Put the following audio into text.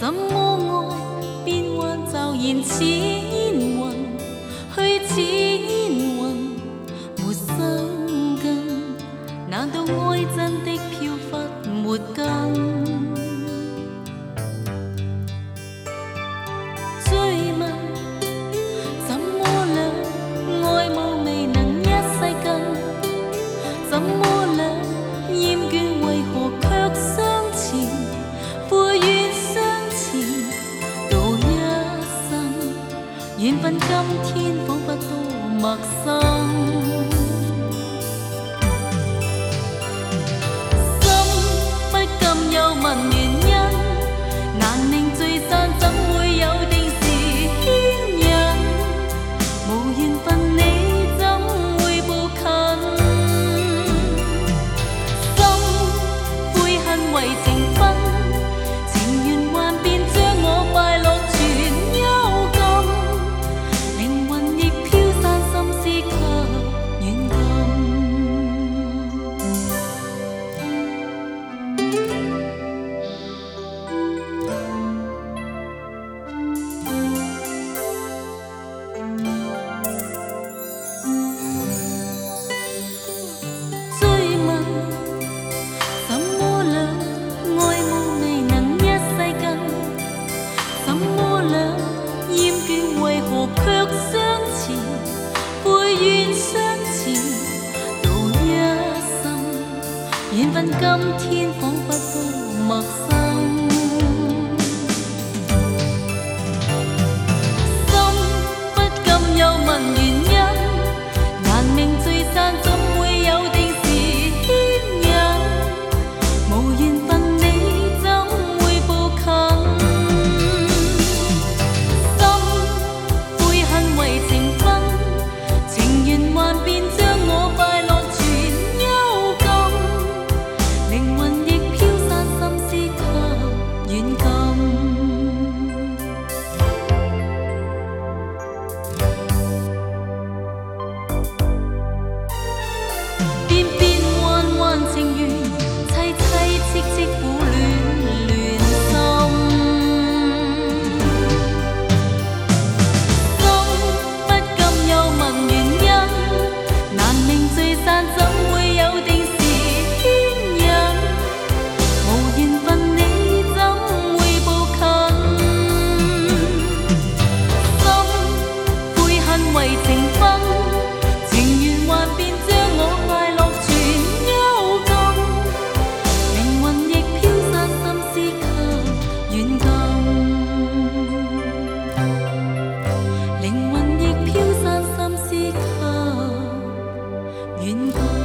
怎麼愛變幻驟然似煙雲，去似煙雲，沒生根。難道愛真的飄忽沒根？追問怎麼兩愛慕未能一世根？怎麼兩厭倦為何卻相纏？悔怨相纏到一生，緣分今天彷彿多陌生。又問原因，難明聚散怎會有定時牽引？無緣分你怎會步近？心悔恨為情分，情緣幻變將我快樂全幽禁，靈魂亦飄散，心思卻遠近。卻相纏，悔怨相纏到一生，緣分今天彷彿都陌生。心不禁又問原因，難明聚散怎會有定時牽引？無緣分你怎會步近？為情分，情緣幻變將我快樂全幽禁，靈魂亦飄散，心思卻遠近。變變幻幻情緣，凄凄戚戚苦戀戀心。但怎會有定時牽引？無緣分你怎會步近？心悔恨為情分，情緣幻變將我快樂全幽禁，靈魂亦飄散，心思卻遠近，靈魂亦飄散，心思卻遠近。